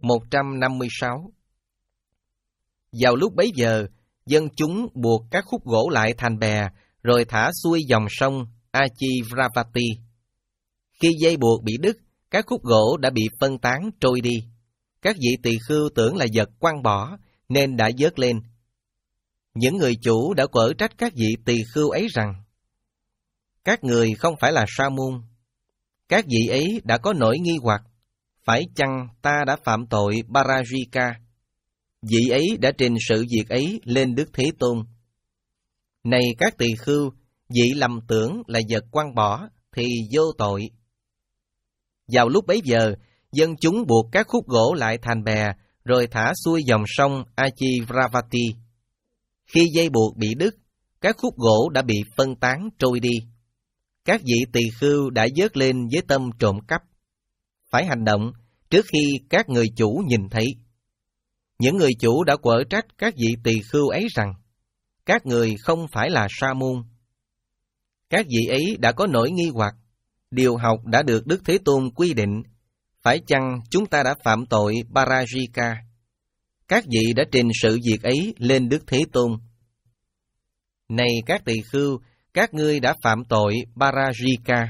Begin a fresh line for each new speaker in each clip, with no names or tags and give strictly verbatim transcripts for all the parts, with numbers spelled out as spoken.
một trăm năm mươi sáu. Vào lúc bấy giờ, dân chúng buộc các khúc gỗ lại thành bè, rồi thả xuôi dòng sông Achivravati. Khi dây buộc bị đứt, các khúc gỗ đã bị phân tán trôi đi. Các vị tỳ khưu tưởng là vật quăng bỏ, nên đã vớt lên. Những người chủ đã quở trách các vị tỳ khưu ấy rằng: các người không phải là sa môn. Các vị ấy đã có nỗi nghi hoặc: phải chăng ta đã phạm tội Parajika? Vị ấy đã trình sự việc ấy lên Đức Thế Tôn. Này các tỳ khưu, vị lầm tưởng là vật quăng bỏ thì vô tội. Vào lúc bấy giờ, dân chúng buộc các khúc gỗ lại thành bè, rồi thả xuôi dòng sông Achivravati. Khi dây buộc bị đứt, các khúc gỗ đã bị phân tán trôi đi. Các vị tỳ khưu đã vớt lên với tâm trộm cắp. Phải hành động trước khi các người chủ nhìn thấy. Những người chủ đã quở trách các vị tỳ khưu ấy rằng: các người không phải là sa môn. Các vị ấy đã có nỗi nghi hoặc: điều học đã được Đức Thế Tôn quy định, phải chăng chúng ta đã phạm tội Parajika? Các vị đã trình sự việc ấy lên Đức Thế Tôn. Này các tỳ khưu, các ngươi đã phạm tội Parajika.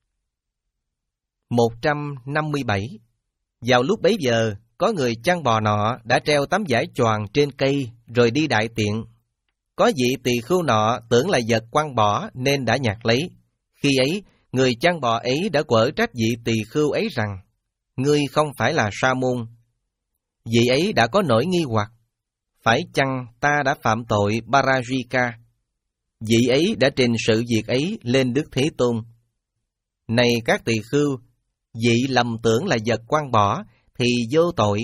một trăm năm mươi bảy. Vào lúc bấy giờ, có người chăn bò nọ đã treo tấm vải choàng trên cây rồi đi đại tiện. Có vị tỳ khưu nọ tưởng là vật quăng bỏ nên đã nhặt lấy. Khi ấy, người chăn bò ấy đã quở trách vị tỳ khưu ấy rằng: ngươi không phải là sa môn. Vị ấy đã có nỗi nghi hoặc: phải chăng ta đã phạm tội Parajika? Vị ấy đã trình sự việc ấy lên Đức Thế Tôn. Này các tỳ khưu, vị lầm tưởng là vật quăng bỏ thì vô tội.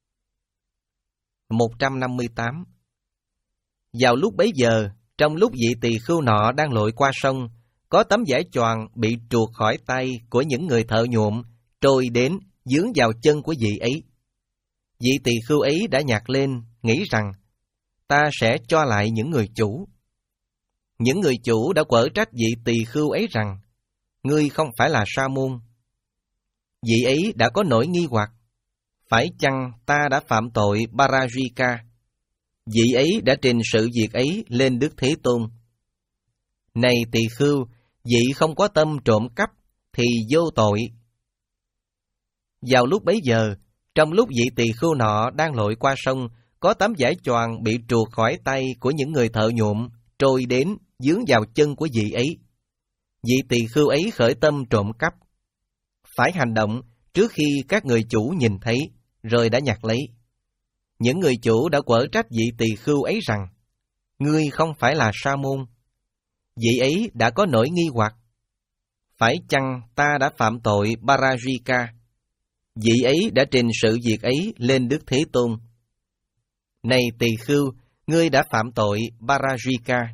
một trăm năm mươi tám. Vào lúc bấy giờ, trong lúc vị tỳ khưu nọ đang lội qua sông, có tấm vải choàng bị truột khỏi tay của những người thợ nhuộm, trôi đến dướng vào chân của vị ấy. Vị tỳ khưu ấy đã nhặt lên, nghĩ rằng: ta sẽ cho lại những người chủ. Những người chủ đã quở trách vị tỳ khưu ấy rằng: ngươi không phải là sa môn. Vị ấy đã có nỗi nghi hoặc: phải chăng ta đã phạm tội Parajika? Vị ấy đã trình sự việc ấy lên Đức Thế Tôn. Này tỳ khưu, vị không có tâm trộm cắp thì vô tội. Vào lúc bấy giờ, trong lúc vị tỳ khưu nọ đang lội qua sông, có tấm vải choàng bị truột khỏi tay của những người thợ nhuộm, trôi đến dướng vào chân của vị ấy. Vị tỳ khưu ấy khởi tâm trộm cắp. Phải hành động trước khi các người chủ nhìn thấy, rồi đã nhặt lấy. Những người chủ đã quở trách vị tỳ khưu ấy rằng: ngươi không phải là sa môn. Vị ấy đã có nỗi nghi hoặc: phải chăng ta đã phạm tội Parajika? Vị ấy đã trình sự việc ấy lên Đức Thế Tôn. Này tỳ khưu, ngươi đã phạm tội Parajika.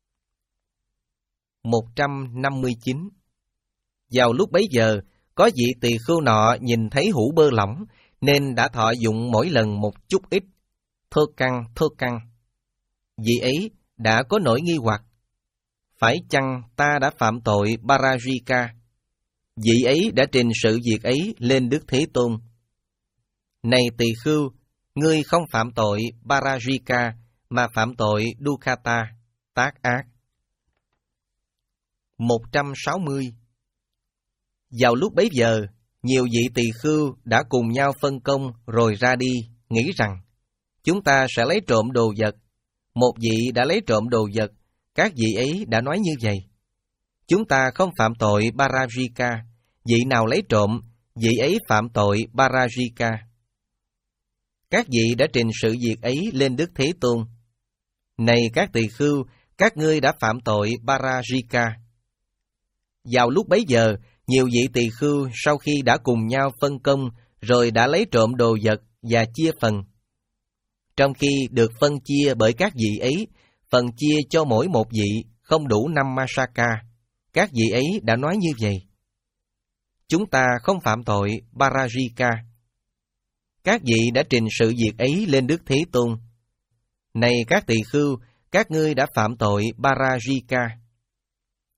một trăm năm mươi chín. Vào lúc bấy giờ, có vị tỳ khưu nọ nhìn thấy hũ bơ lỏng, nên đã thọ dụng mỗi lần một chút ít, thô căng thô căng. Vị ấy đã có nỗi nghi hoặc: phải chăng ta đã phạm tội Parajika? Vị ấy đã trình sự việc ấy lên Đức Thế Tôn. Này tỳ khưu, ngươi không phạm tội Parajika, mà phạm tội Dukkata, tác ác. một trăm sáu mươi. Vào lúc bấy giờ, nhiều vị tỳ khưu đã cùng nhau phân công rồi ra đi, nghĩ rằng: chúng ta sẽ lấy trộm đồ vật. Một vị đã lấy trộm đồ vật, các vị ấy đã nói như vậy: chúng ta không phạm tội Parajika. Vị nào lấy trộm, vị ấy phạm tội Parajika. Các vị đã trình sự việc ấy lên Đức Thế Tôn. Này các tỳ khưu, các ngươi đã phạm tội Parajika. Vào lúc bấy giờ, nhiều vị tỳ khưu sau khi đã cùng nhau phân công, rồi đã lấy trộm đồ vật và chia phần. Trong khi được phân chia bởi các vị ấy, phần chia cho mỗi một vị không đủ năm Masaka, các vị ấy đã nói như vậy: chúng ta không phạm tội Parajika. Các vị đã trình sự việc ấy lên Đức Thế Tôn. Này các tỳ khưu, các ngươi đã phạm tội Parajika.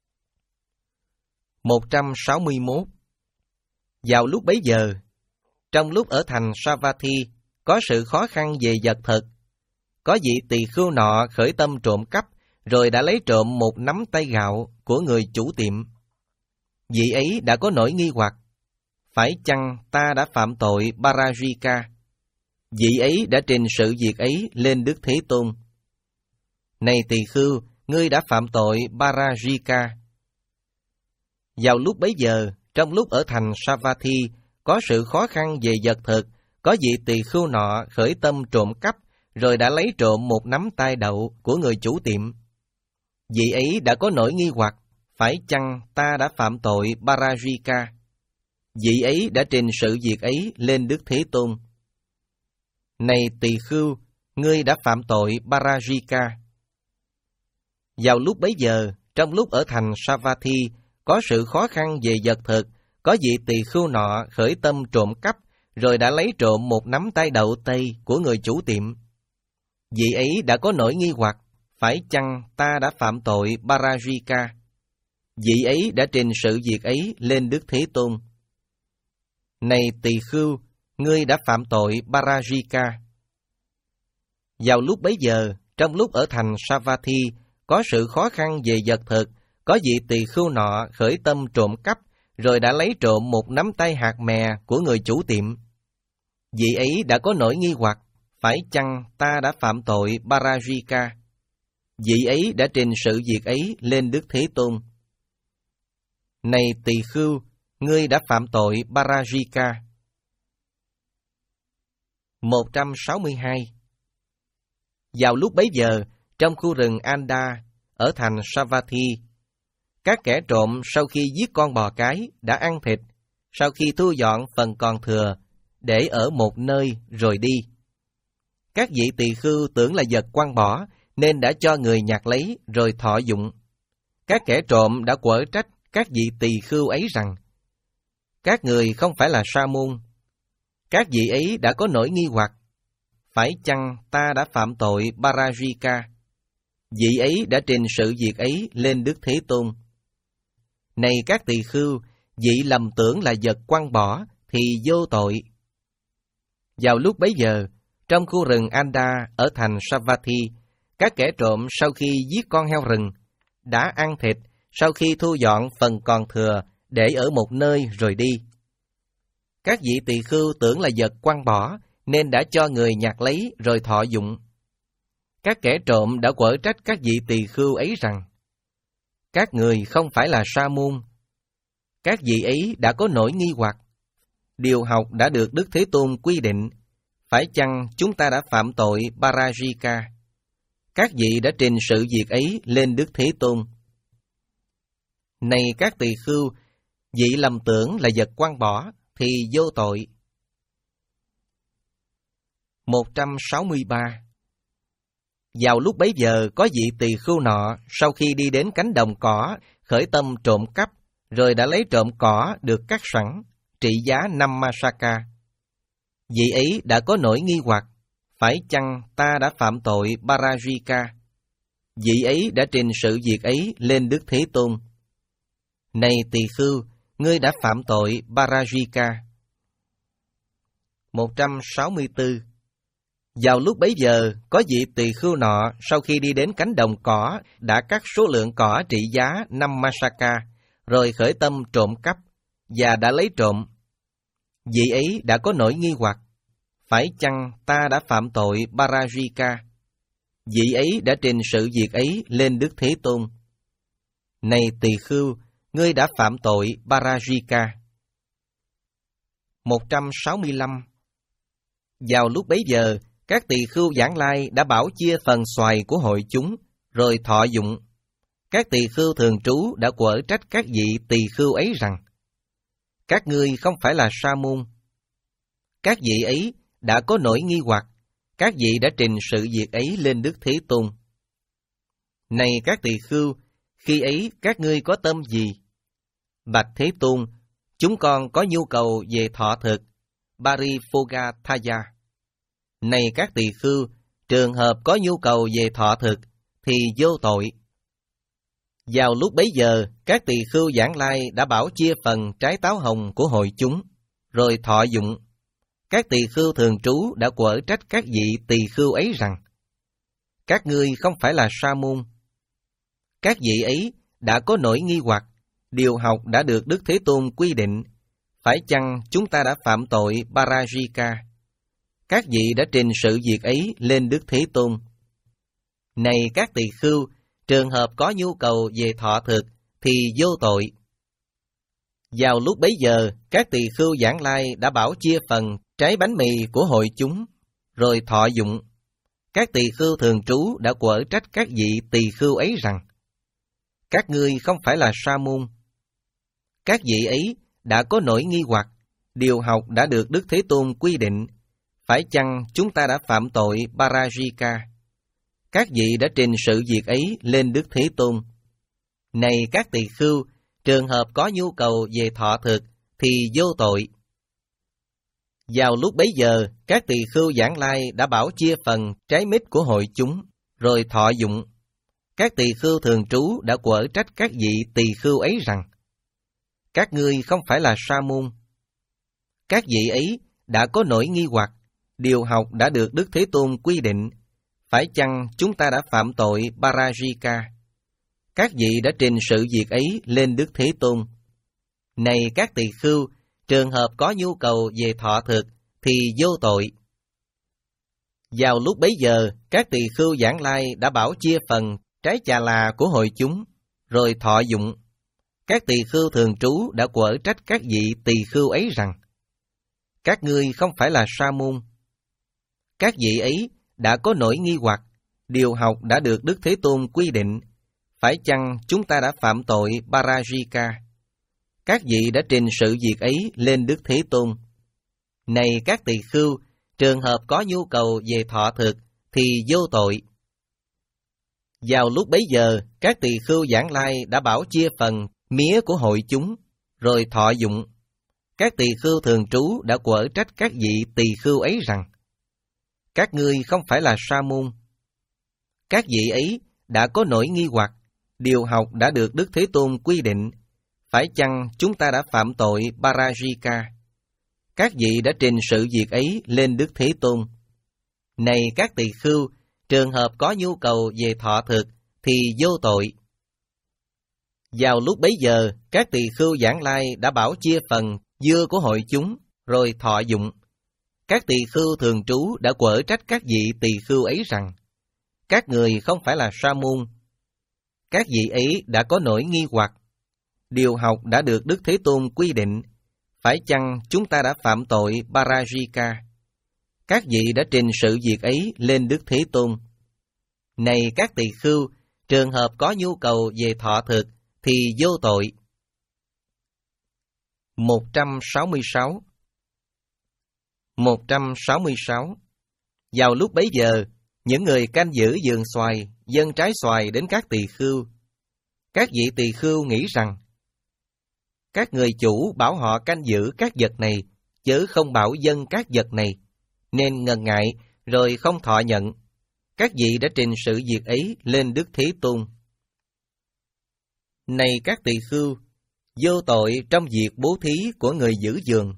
một trăm sáu mươi mốt. Vào lúc bấy giờ, trong lúc ở thành Savatthi, có sự khó khăn về vật thực. Có vị tỳ khưu nọ khởi tâm trộm cắp, rồi đã lấy trộm một nắm tay gạo của người chủ tiệm. Vị ấy đã có nỗi nghi hoặc, phải chăng ta đã phạm tội Parajika? Vị ấy đã trình sự việc ấy lên Đức Thế Tôn. Này tỳ khưu, ngươi đã phạm tội Parajika. Vào lúc bấy giờ, trong lúc ở thành Savatthi, có sự khó khăn về vật thực, có vị tỳ khưu nọ khởi tâm trộm cắp, rồi đã lấy trộm một nắm tai đậu của người chủ tiệm. Vị ấy đã có nỗi nghi hoặc, phải chăng ta đã phạm tội Parajika? Vị ấy đã trình sự việc ấy lên Đức Thế Tôn. Này tỳ khưu, ngươi đã phạm tội Parajika. Vào lúc bấy giờ, trong lúc ở thành Savatthi, có sự khó khăn về vật thực, có vị tỳ khưu nọ khởi tâm trộm cắp, rồi đã lấy trộm một nắm tai đậu tây của người chủ tiệm. Vị ấy đã có nỗi nghi hoặc, phải chăng ta đã phạm tội Parajika? Vị ấy đã trình sự việc ấy lên Đức Thế Tôn. Này tỳ khưu, ngươi đã phạm tội Parajika. Vào lúc bấy giờ, trong lúc ở thành Savatthi, có sự khó khăn về vật thực, có vị tỳ khưu nọ khởi tâm trộm cắp, rồi đã lấy trộm một nắm tay hạt mè của người chủ tiệm. Vị ấy đã có nỗi nghi hoặc, phải chăng ta đã phạm tội Parajika? Vị ấy đã trình sự việc ấy lên Đức Thế Tôn. Này tỳ khưu, ngươi đã phạm tội Parajika. một trăm sáu mươi hai. Vào lúc bấy giờ, trong khu rừng Anda, ở thành Savatthi, các kẻ trộm sau khi giết con bò cái đã ăn thịt, sau khi thu dọn phần còn thừa, để ở một nơi rồi đi. Các vị tỳ khưu tưởng là vật quăng bỏ, nên đã cho người nhặt lấy rồi thọ dụng. Các kẻ trộm đã quở trách các vị tỳ khưu ấy rằng, các người không phải là sa môn. Các vị ấy đã có nỗi nghi hoặc, phải chăng ta đã phạm tội Parajika? Vị ấy đã trình sự việc ấy lên Đức Thế Tôn. Này các tỳ khưu, vị lầm tưởng là vật quăng bỏ thì vô tội. Vào lúc bấy giờ, trong khu rừng Anda ở thành Savatthi, các kẻ trộm sau khi giết con heo rừng đã ăn thịt, sau khi thu dọn phần còn thừa, để ở một nơi rồi đi. Các vị tỳ khưu tưởng là vật quăng bỏ, nên đã cho người nhặt lấy rồi thọ dụng. Các kẻ trộm đã quở trách các vị tỳ khưu ấy rằng, các người không phải là sa môn. Các vị ấy đã có nỗi nghi hoặc, điều học đã được Đức Thế Tôn quy định, phải chăng chúng ta đã phạm tội Parajika? Các vị đã trình sự việc ấy lên Đức Thế Tôn. Này các tỳ khưu, vị lầm tưởng là vật quăng bỏ thì vô tội. một trăm sáu mươi ba. Vào lúc bấy giờ, có vị tỳ khưu nọ sau khi đi đến cánh đồng cỏ khởi tâm trộm cắp, rồi đã lấy trộm cỏ được cắt sẵn, trị giá năm masaka. Vị ấy đã có nỗi nghi hoặc, phải chăng ta đã phạm tội Parajika? Vị ấy đã trình sự việc ấy lên Đức Thế Tôn. Này tỳ khưu, ngươi đã phạm tội Parajika. một trăm sáu mươi tư. Vào lúc bấy giờ, có vị tỳ khưu nọ sau khi đi đến cánh đồng cỏ đã cắt số lượng cỏ trị giá năm masaka, rồi khởi tâm trộm cắp, và đã lấy trộm. Vị ấy đã có nỗi nghi hoặc, phải chăng ta đã phạm tội Parajika? Vị ấy đã trình sự việc ấy lên Đức Thế Tôn. Này tỳ khưu, ngươi đã phạm tội Parajika. một trăm sáu mươi lăm. Vào lúc bấy giờ, các tỳ khưu Vãng Lai đã bảo chia phần xoài của hội chúng, rồi thọ dụng. Các tỳ khưu thường trú đã quở trách các vị tỳ khưu ấy rằng, các ngươi không phải là sa môn. Các vị ấy đã có nỗi nghi hoặc, các vị đã trình sự việc ấy lên Đức Thế Tôn. Này các tỳ khưu, khi ấy các ngươi có tâm gì? Bạch Thế Tôn, chúng con có nhu cầu về thọ thực, Parifogathaya. Này các tỳ khưu, trường hợp có nhu cầu về thọ thực, thì vô tội. Vào lúc bấy giờ, các tỳ khưu Vãng Lai đã bảo chia phần trái táo hồng của hội chúng, rồi thọ dụng. Các tỳ khưu thường trú đã quở trách các vị tỳ khưu ấy rằng, các ngươi không phải là sa môn. Các vị ấy đã có nỗi nghi hoặc, điều học đã được Đức Thế Tôn quy định, phải chăng chúng ta đã phạm tội Parajika? Các vị đã trình sự việc ấy lên Đức Thế Tôn. Này các tỳ khưu, trường hợp có nhu cầu về thọ thực thì vô tội. Vào lúc bấy giờ, các tỳ khưu Giảng Lai đã bảo chia phần trái bánh mì của hội chúng, rồi thọ dụng. Các tỳ khưu thường trú đã quở trách các vị tỳ khưu ấy rằng, các ngươi không phải là sa môn. Các vị ấy đã có nỗi nghi hoặc, điều học đã được Đức Thế Tôn quy định, phải chăng chúng ta đã phạm tội Parajika? Các vị đã trình sự việc ấy lên Đức Thế Tôn. Này các tỳ khưu, trường hợp có nhu cầu về thọ thực thì vô tội. Vào lúc bấy giờ, các tỳ khưu Giảng Lai đã bảo chia phần trái mít của hội chúng, rồi thọ dụng. Các tỳ khưu thường trú đã quở trách các vị tỳ khưu ấy rằng, các ngươi không phải là sa môn. Các vị ấy đã có nỗi nghi hoặc, điều học đã được Đức Thế Tôn quy định, phải chăng chúng ta đã phạm tội Parajika? Các vị đã trình sự việc ấy lên Đức Thế Tôn. Này các tỳ khưu, trường hợp có nhu cầu về thọ thực thì vô tội. Vào lúc bấy giờ, các tỳ khưu Giảng Lai đã bảo chia phần trái chà là của hội chúng, rồi thọ dụng. Các tỳ khưu thường trú đã quở trách các vị tỳ khưu ấy rằng, các ngươi không phải là sa môn. Các vị ấy đã có nỗi nghi hoặc, điều học đã được Đức Thế Tôn quy định, phải chăng chúng ta đã phạm tội Parajika? Các vị đã trình sự việc ấy lên Đức Thế Tôn. Này các tỳ khưu, trường hợp có nhu cầu về thọ thực thì vô tội. Vào lúc bấy giờ, các tỳ khưu Giảng Lai đã bảo chia phần mía của hội chúng, rồi thọ dụng. Các tỳ khưu thường trú đã quở trách các vị tỳ khưu ấy rằng, các ngươi không phải là sa môn. Các vị ấy đã có nỗi nghi hoặc, điều học đã được Đức Thế Tôn quy định, phải chăng chúng ta đã phạm tội Parajika? Các vị đã trình sự việc ấy lên Đức Thế Tôn. Này các tỳ khưu, trường hợp có nhu cầu về thọ thực thì vô tội. Vào lúc bấy giờ, các tỳ khưu Giảng Lai đã bảo chia phần dưa của hội chúng, rồi thọ dụng. Các tỳ khưu thường trú đã quở trách các vị tỳ khưu ấy rằng, các người không phải là sa môn. Các vị ấy đã có nỗi nghi hoặc, điều học đã được Đức Thế Tôn quy định, phải chăng chúng ta đã phạm tội Parajika? Các vị đã trình sự việc ấy lên Đức Thế Tôn. Này các tỳ khưu, trường hợp có nhu cầu về thọ thực thì vô tội. một trăm sáu mươi sáu. một trăm sáu mươi sáu. Vào lúc bấy giờ, những người canh giữ vườn xoài dâng trái xoài đến các tỳ khưu. Các vị tỳ khưu nghĩ rằng, các người chủ bảo họ canh giữ các vật này, chứ không bảo dâng các vật này, nên ngần ngại rồi không thọ nhận. Các vị đã trình sự việc ấy lên Đức Thế Tôn. Này các tỳ khưu, vô tội trong việc bố thí của người giữ vườn.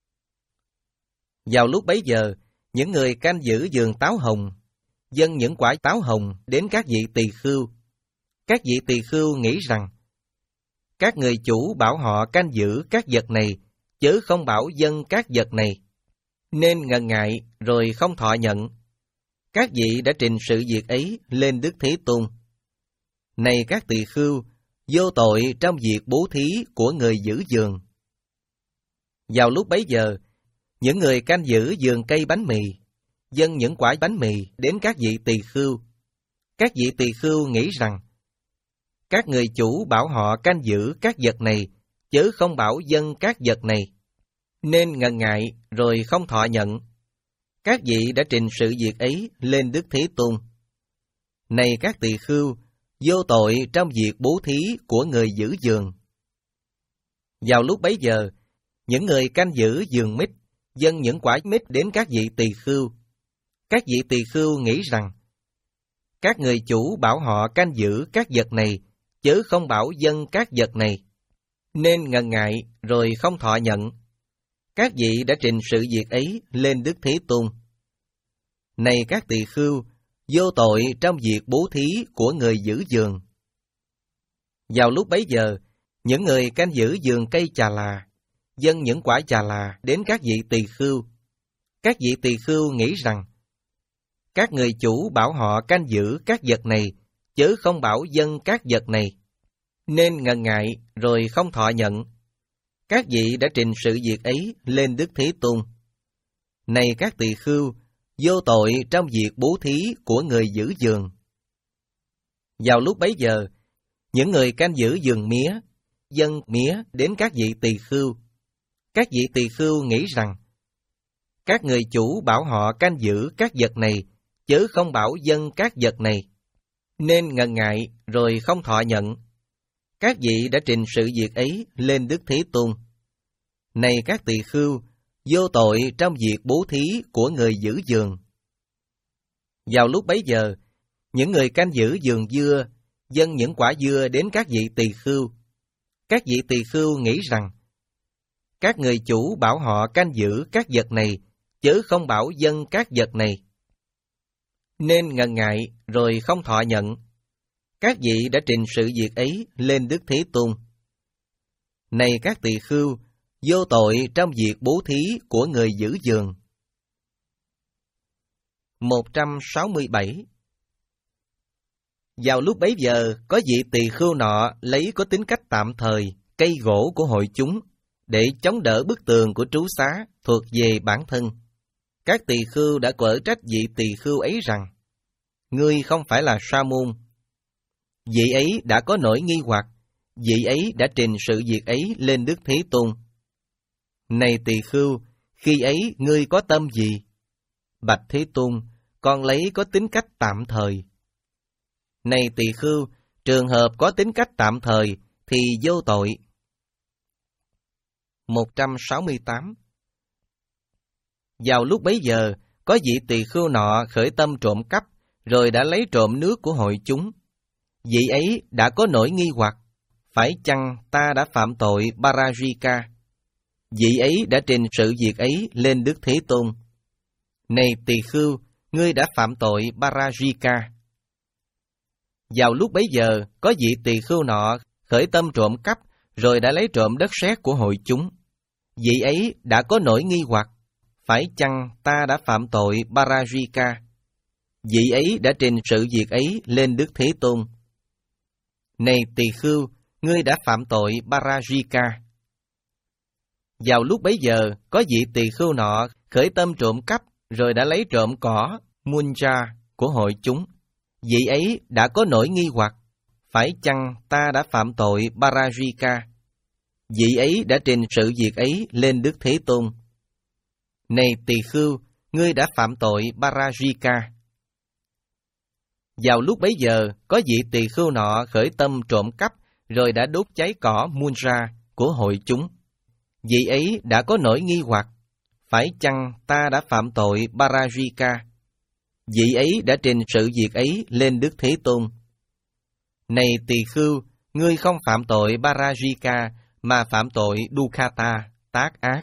Vào lúc bấy giờ, những người canh giữ vườn táo hồng dâng những quả táo hồng đến các vị tỳ khưu. Các vị tỳ khưu nghĩ rằng, các người chủ bảo họ canh giữ các vật này, chứ không bảo dâng các vật này, nên ngần ngại rồi không thọ nhận. Các vị đã trình sự việc ấy lên Đức Thế Tôn. Này các tỳ khưu, vô tội trong việc bố thí của người giữ vườn. Vào lúc bấy giờ, những người canh giữ vườn cây bánh mì dâng những quả bánh mì đến các vị tỳ khưu. Các vị tỳ khưu nghĩ rằng, các người chủ bảo họ canh giữ các vật này, chứ không bảo dâng các vật này, nên ngần ngại rồi không thọ nhận. Các vị đã trình sự việc ấy lên Đức Thế Tôn. Này các tỳ khưu, vô tội trong việc bố thí của người giữ vườn. Vào lúc bấy giờ, những người canh giữ vườn mít dâng những quả mít đến các vị tỳ khưu. Các vị tỳ khưu nghĩ rằng, các người chủ bảo họ canh giữ các vật này, chứ không bảo dâng các vật này, nên ngần ngại rồi không thọ nhận. Các vị đã trình sự việc ấy lên Đức Thế Tôn. Này các tỳ khưu, vô tội trong việc bố thí của người giữ vườn. Vào lúc bấy giờ, những người canh giữ vườn cây trà là, dâng những quả trà là đến các vị tỳ khưu. Các vị tỳ khưu nghĩ rằng, các người chủ bảo họ canh giữ các vật này, chứ không bảo dâng các vật này, nên ngần ngại rồi không thọ nhận. Các vị đã trình sự việc ấy lên Đức Thế Tôn. Này các tỳ khưu, vô tội trong việc bố thí của người giữ vườn. Vào lúc bấy giờ, những người canh giữ vườn mía, dâng mía đến các vị tỳ khưu. Các vị tỳ khưu nghĩ rằng, các người chủ bảo họ canh giữ các vật này, chứ không bảo dâng các vật này, nên ngần ngại rồi không thọ nhận. Các vị đã trình sự việc ấy lên Đức Thế Tôn. Này các tỳ khưu, vô tội trong việc bố thí của người giữ vườn. Vào lúc bấy giờ, những người canh giữ vườn dưa dâng những quả dưa đến các vị tỳ khưu. Các vị tỳ khưu nghĩ rằng, các người chủ bảo họ canh giữ các vật này, chứ không bảo dâng các vật này, nên ngần ngại rồi không thọ nhận. Các vị đã trình sự việc ấy lên Đức Thế Tôn. Này các tỳ khưu, vô tội trong việc bố thí của người giữ vườn. một trăm sáu mươi bảy. Vào lúc bấy giờ, có vị tỳ khưu nọ lấy có tính cách tạm thời cây gỗ của hội chúng để chống đỡ bức tường của trú xá thuộc về bản thân. Các tỳ khưu đã quở trách vị tỳ khưu ấy rằng, ngươi không phải là sa môn. Vị ấy đã có nỗi nghi hoặc, vị ấy đã trình sự việc ấy lên Đức Thế Tôn. Này tỳ khưu, khi ấy ngươi có tâm gì? Bạch Thế Tôn, con lấy có tính cách tạm thời. Này tỳ khưu, trường hợp có tính cách tạm thời thì vô tội. một trăm sáu mươi tám. Vào lúc bấy giờ, có vị tỳ khưu nọ khởi tâm trộm cắp, rồi đã lấy trộm nước của hội chúng. Vị ấy đã có nỗi nghi hoặc, phải chăng ta đã phạm tội Parajika? Vị ấy đã trình sự việc ấy lên Đức Thế Tôn. Này tỳ khưu, ngươi đã phạm tội Parajika. Vào lúc bấy giờ, có vị tỳ khưu nọ khởi tâm trộm cắp, rồi đã lấy trộm đất sét của hội chúng. Vị ấy đã có nỗi nghi hoặc, phải chăng ta đã phạm tội Parajika? Vị ấy đã trình sự việc ấy lên Đức Thế Tôn. Này tỳ khưu, ngươi đã phạm tội Parajika. Vào lúc bấy giờ, có vị tỳ khưu nọ khởi tâm trộm cắp, rồi đã lấy trộm cỏ Munja của hội chúng. Vị ấy đã có nỗi nghi hoặc, phải chăng ta đã phạm tội Parajika? Vị ấy đã trình sự việc ấy lên Đức Thế Tôn. Này tỳ khưu, ngươi đã phạm tội Parajika. Vào lúc bấy giờ, có vị tỳ khưu nọ khởi tâm trộm cắp, rồi đã đốt cháy cỏ Munja của hội chúng. Vị ấy đã có nỗi nghi hoặc, phải chăng ta đã phạm tội Parajika? Vị ấy đã trình sự việc ấy lên Đức Thế Tôn. Này tỳ khưu, ngươi không phạm tội Parajika, mà phạm tội Dukkata, tác ác.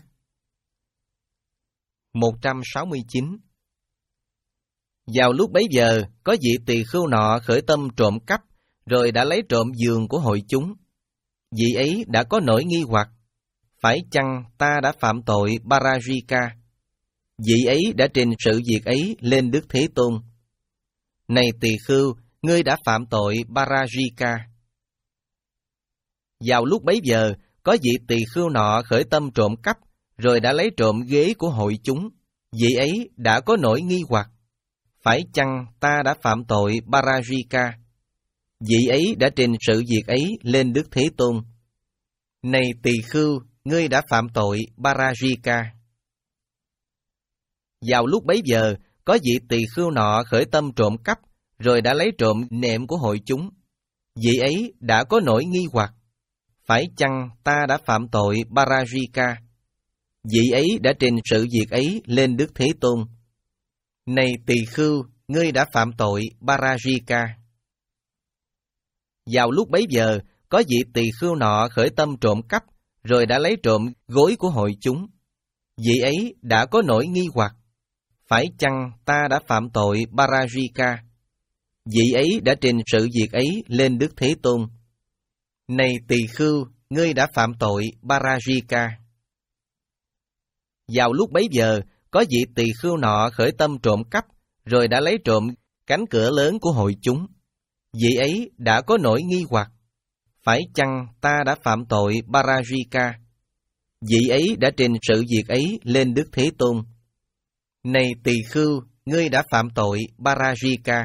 một trăm sáu mươi chín. Vào lúc bấy giờ, có vị tỳ khưu nọ khởi tâm trộm cắp, rồi đã lấy trộm giường của hội chúng. Vị ấy đã có nỗi nghi hoặc, phải chăng ta đã phạm tội Parajika? Vị ấy đã trình sự việc ấy lên Đức Thế Tôn. Này tỳ khưu, ngươi đã phạm tội Parajika. Vào lúc bấy giờ, có vị tỳ khưu nọ khởi tâm trộm cắp, rồi đã lấy trộm ghế của hội chúng. Vị ấy đã có nỗi nghi hoặc, phải chăng ta đã phạm tội Parajika? Vị ấy đã trình sự việc ấy lên Đức Thế Tôn. Này tỳ khưu, ngươi đã phạm tội Parajika. Vào lúc bấy giờ, có vị tỳ khưu nọ khởi tâm trộm cắp, rồi đã lấy trộm nệm của hội chúng. Vị ấy đã có nỗi nghi hoặc, phải chăng ta đã phạm tội Parajika? Vị ấy đã trình sự việc ấy lên Đức Thế Tôn. Này tỳ khưu, ngươi đã phạm tội Parajika. Vào lúc bấy giờ, có vị tỳ khưu nọ khởi tâm trộm cắp, rồi đã lấy trộm gối của hội chúng. Vị ấy đã có nỗi nghi hoặc, phải chăng ta đã phạm tội Parajika? Vị ấy đã trình sự việc ấy lên Đức Thế Tôn. Này tỳ khưu, ngươi đã phạm tội Parajika. Vào lúc bấy giờ, có vị tỳ khưu nọ khởi tâm trộm cắp, rồi đã lấy trộm cánh cửa lớn của hội chúng. Vị ấy đã có nỗi nghi hoặc, phải chăng ta đã phạm tội Parajika? Vị ấy đã trình sự việc ấy lên Đức Thế Tôn. Này tỳ khưu, ngươi đã phạm tội Parajika.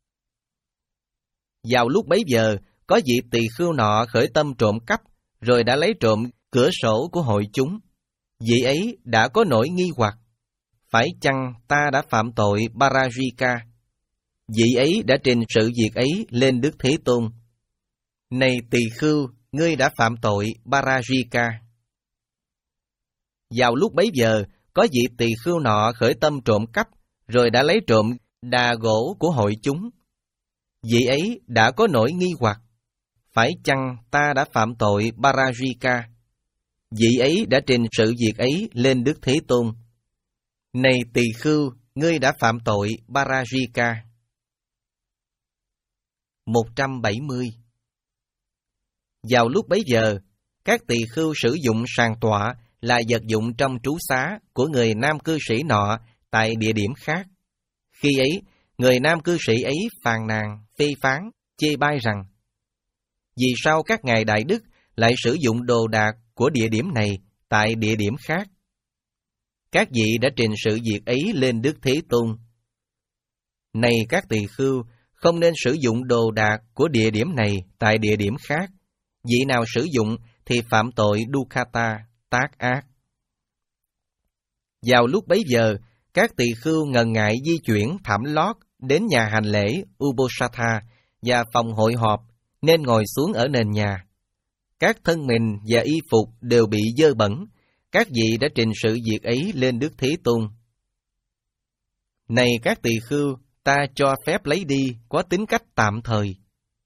Vào lúc bấy giờ, có vị tỳ khưu nọ khởi tâm trộm cắp, rồi đã lấy trộm cửa sổ của hội chúng. Vị ấy đã có nỗi nghi hoặc, phải chăng ta đã phạm tội Parajika? Vị ấy đã trình sự việc ấy lên Đức Thế Tôn. Này tỳ khưu, ngươi đã phạm tội Parajika. Vào lúc bấy giờ, có vị tỳ khưu nọ khởi tâm trộm cắp, rồi đã lấy trộm đà gỗ của hội chúng. Vị ấy đã có nỗi nghi hoặc, phải chăng ta đã phạm tội Parajika? Vị ấy đã trình sự việc ấy lên Đức Thế Tôn. Này tỳ khưu, ngươi đã phạm tội Parajika. một trăm bảy mươi. Vào lúc bấy giờ, các tỳ khưu sử dụng sàn tọa là vật dụng trong trú xá của người nam cư sĩ nọ tại địa điểm khác. Khi ấy, người nam cư sĩ ấy phàn nàn, phê phán, chê bai rằng: vì sao các ngài đại đức lại sử dụng đồ đạc của địa điểm này tại địa điểm khác? Các vị đã trình sự việc ấy lên Đức Thế Tôn. Này các tỳ khưu, không nên sử dụng đồ đạc của địa điểm này tại địa điểm khác. Vị nào sử dụng thì phạm tội Dukkata, tác ác. Vào lúc bấy giờ, các tỳ khưu ngần ngại di chuyển thảm lót đến nhà hành lễ Ubosatha và phòng hội họp, nên ngồi xuống ở nền nhà. Các thân mình và y phục đều bị dơ bẩn. Các vị đã trình sự việc ấy lên Đức Thế Tôn. Này các tỳ khưu, ta cho phép lấy đi có tính cách tạm thời.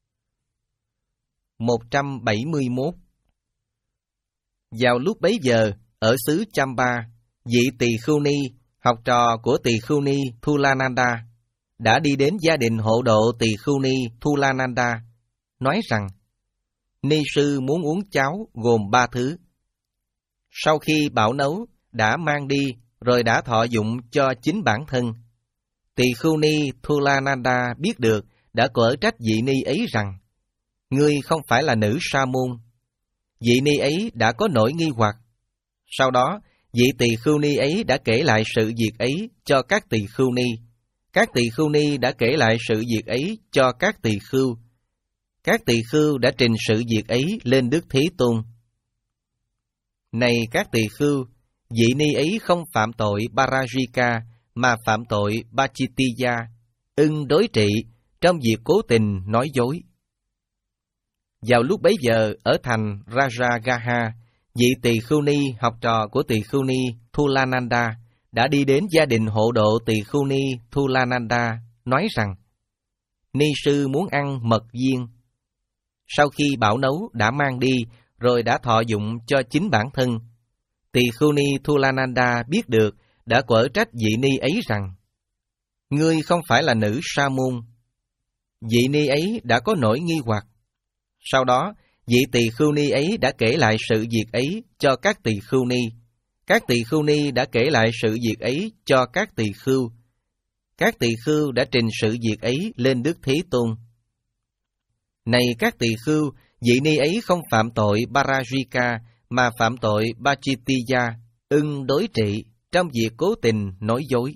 một trăm bảy mươi mốt. Vào lúc bấy giờ, ở xứ Chamba, vị tỳ khưu ni, học trò của tỳ khưu ni Thulananda, đã đi đến gia đình hộ độ tỳ khưu ni Thulananda, nói rằng: ni sư muốn uống cháo gồm ba thứ. Sau khi bảo nấu, đã mang đi, rồi đã thọ dụng cho chính bản thân. Tỳ khưu ni Thulananda biết được, đã quở trách vị ni ấy rằng: ngươi không phải là nữ sa môn. Vị ni ấy đã có nỗi nghi hoặc. Sau đó, vị tỳ khưu ni ấy đã kể lại sự việc ấy cho các tỳ khưu ni. Các tỳ khưu ni đã kể lại sự việc ấy cho các tỳ khưu. Các tỳ khưu đã trình sự việc ấy lên Đức Thế Tôn. Này các tỳ khưu, vị ni ấy không phạm tội Parajika, mà phạm tội Pachitiya, ưng đối trị trong việc cố tình nói dối. Vào lúc bấy giờ, ở thành Rajagaha, vị tỳ khưu ni, học trò của tỳ khưu ni Thulananda, đã đi đến gia đình hộ độ tỳ khưu ni Thulananda, nói rằng: ni sư muốn ăn mật viên. Sau khi bảo nấu, đã mang đi, rồi đã thọ dụng cho chính bản thân. Tỳ khưu ni Thulananda biết được, đã quở trách vị ni ấy rằng: ngươi không phải là nữ sa môn. Vị ni ấy đã có nỗi nghi hoặc. Sau đó, vị tỳ khưu ni ấy đã kể lại sự việc ấy cho các tỳ khưu ni. Các tỳ khưu ni đã kể lại sự việc ấy cho các tỳ khưu. Các tỳ khưu đã trình sự việc ấy lên Đức Thế Tôn. Này các tỳ khưu, vị ni ấy không phạm tội Parajika, mà phạm tội Pachitiya, ưng đối trị trong việc cố tình nói dối.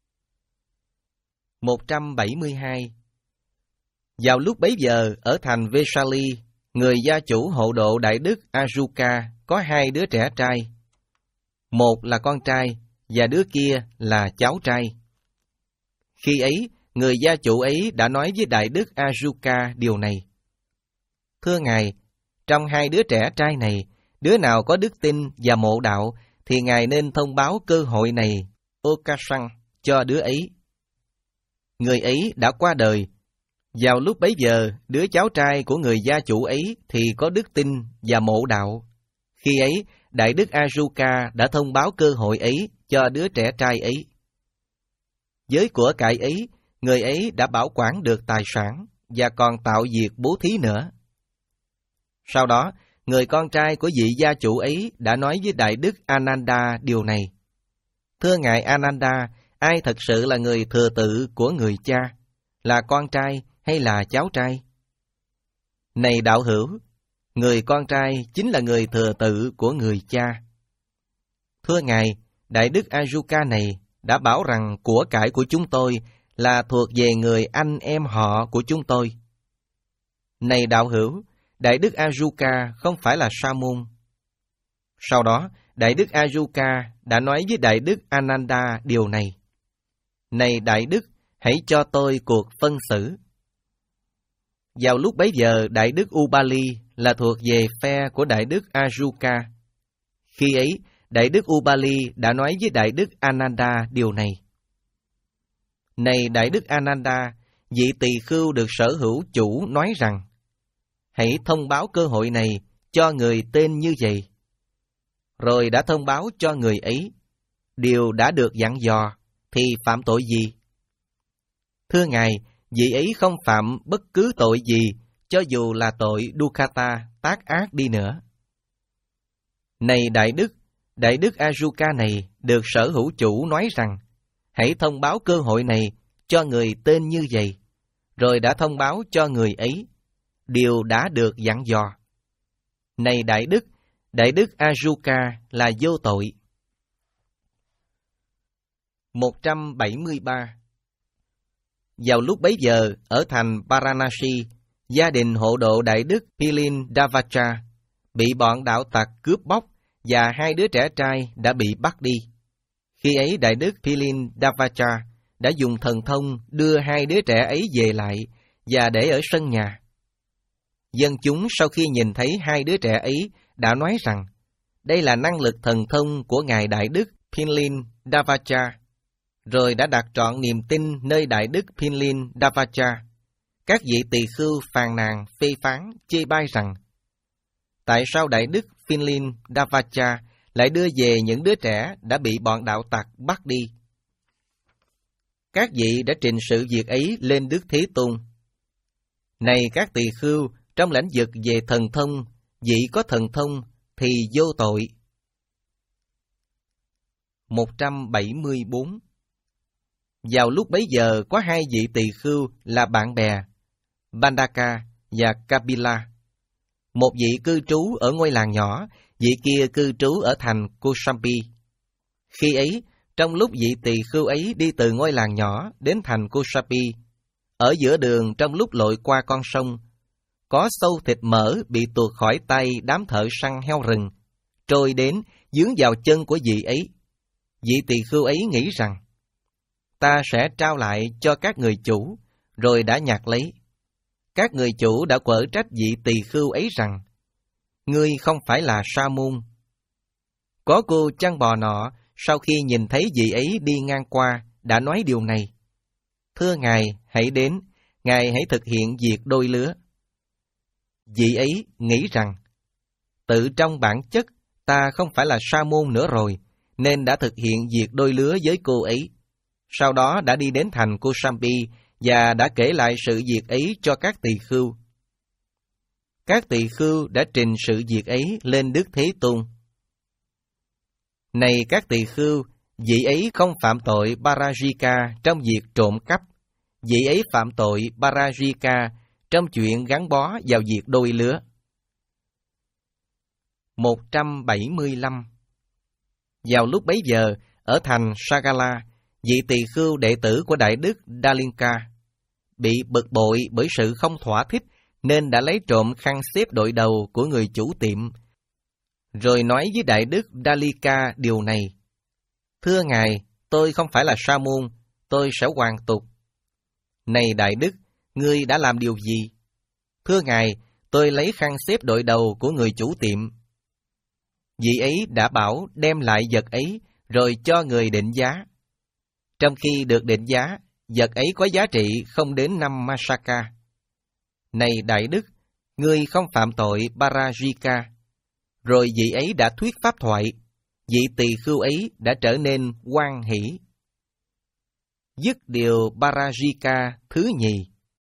một trăm bảy mươi hai. Vào lúc bấy giờ, ở thành Vesali, người gia chủ hộ độ Đại Đức Ajuka có hai đứa trẻ trai. Một là con trai, và đứa kia là cháu trai. Khi ấy, người gia chủ ấy đã nói với Đại Đức Ajuka điều này: thưa Ngài, trong hai đứa trẻ trai này, đứa nào có đức tin và mộ đạo, thì Ngài nên thông báo cơ hội này, Okasang, cho đứa ấy. Người ấy đã qua đời. Vào lúc bấy giờ, đứa cháu trai của người gia chủ ấy thì có đức tin và mộ đạo. Khi ấy, Đại đức Ajuka đã thông báo cơ hội ấy cho đứa trẻ trai ấy. Với của cải ấy, người ấy đã bảo quản được tài sản và còn tạo việc bố thí nữa. Sau đó, người con trai của vị gia chủ ấy đã nói với Đại đức Ananda điều này. Thưa Ngài Ananda, ai thật sự là người thừa tự của người cha? Là con trai hay là cháu trai? Này đạo hữu, người con trai chính là người thừa tự của người cha. Thưa Ngài, Đại đức Ajuka này đã bảo rằng của cải của chúng tôi là thuộc về người anh em họ của chúng tôi. Này đạo hữu, Đại đức Ajuka không phải là sa môn. Sau đó, Đại đức Ajuka đã nói với Đại đức Ananda điều này. Này Đại đức, hãy cho tôi cuộc phân xử. Vào lúc bấy giờ, Đại đức Ubali là thuộc về phe của Đại đức Ajuka. Khi ấy, Đại đức Ubali đã nói với Đại đức Ananda điều này. Này Đại đức Ananda, vị tỳ khưu được sở hữu chủ nói rằng, hãy thông báo cơ hội này cho người tên như vậy. Rồi đã thông báo cho người ấy, điều đã được dặn dò, thì phạm tội gì? Thưa Ngài, vị ấy không phạm bất cứ tội gì, cho dù là tội Dukkata, tác ác đi nữa. Này Đại đức, Đại đức Ajuka này được sở hữu chủ nói rằng, hãy thông báo cơ hội này cho người tên như vậy. Rồi đã thông báo cho người ấy, điều đã được dặn dò. Này Đại đức, Đại đức Ajuka là vô tội. một trăm bảy mươi ba. Vào lúc bấy giờ, ở thành Varanasi, gia đình hộ độ Đại đức Pilin Davacha bị bọn đạo tặc cướp bóc và hai đứa trẻ trai đã bị bắt đi. Khi ấy Đại đức Pilin Davacha đã dùng thần thông đưa hai đứa trẻ ấy về lại và để ở sân nhà. Dân chúng sau khi nhìn thấy hai đứa trẻ ấy đã nói rằng, đây là năng lực thần thông của Ngài Đại đức Pilin Davacha, rồi đã đặt trọn niềm tin nơi Đại đức Pilin Davacha. Các vị tỳ khưu phàn nàn, phê phán, chê bai rằng, tại sao Đại đức Pilin Davacha lại đưa về những đứa trẻ đã bị bọn đạo tặc bắt đi? Các vị đã trình sự việc ấy lên Đức Thế Tôn. Này các tỳ khưu, trong lĩnh vực về thần thông, vị có thần thông thì vô tội. một trăm bảy mươi bốn. Vào lúc bấy giờ có hai vị tỳ khưu là bạn bè, Bandaka và Kapila. Một vị cư trú ở ngôi làng nhỏ, vị kia cư trú ở thành Kosambi. Khi ấy, trong lúc vị tỳ khưu ấy đi từ ngôi làng nhỏ đến thành Kosambi, ở giữa đường trong lúc lội qua con sông, có sâu thịt mỡ bị tuột khỏi tay đám thợ săn heo rừng, trôi đến dướng vào chân của vị ấy. Vị tỳ khưu ấy nghĩ rằng, ta sẽ trao lại cho các người chủ, rồi đã nhặt lấy. Các người chủ đã quở trách vị tỳ khưu ấy rằng, ngươi không phải là sa môn. Có cô chăn bò nọ, sau khi nhìn thấy vị ấy đi ngang qua, đã nói điều này. Thưa Ngài, hãy đến, Ngài hãy thực hiện việc đôi lứa. Vị ấy nghĩ rằng, tự trong bản chất, ta không phải là sa môn nữa rồi, nên đã thực hiện việc đôi lứa với cô ấy. Sau đó đã đi đến thành Kosambi và đã kể lại sự việc ấy cho các tỳ khưu. Các tỳ khưu đã trình sự việc ấy lên Đức Thế Tôn. Này các tỳ khưu, vị ấy không phạm tội Parajika trong việc trộm cắp. Vị ấy phạm tội Parajika trong chuyện gắn bó vào việc đôi lứa. một trăm bảy mươi lăm. Vào lúc bấy giờ, ở thành Sagala, vị tỳ khưu đệ tử của Đại đức Dalinka bị bực bội bởi sự không thỏa thích nên đã lấy trộm khăn xếp đội đầu của người chủ tiệm, rồi nói với Đại đức Dalika điều này. Thưa Ngài, tôi không phải là sa môn, tôi sẽ hoàn tục. Này Đại đức, ngươi đã làm điều gì? Thưa Ngài, tôi lấy khăn xếp đội đầu của người chủ tiệm. Vị ấy đã bảo đem lại vật ấy, rồi cho người định giá. Trong khi được định giá, vật ấy có giá trị không đến năm Masaka. Này Đại đức, ngươi không phạm tội Parajika. Rồi vị ấy đã thuyết pháp thoại, vị tỳ khưu ấy đã trở nên hoan hỷ. Dứt điều Parajika thứ nhì,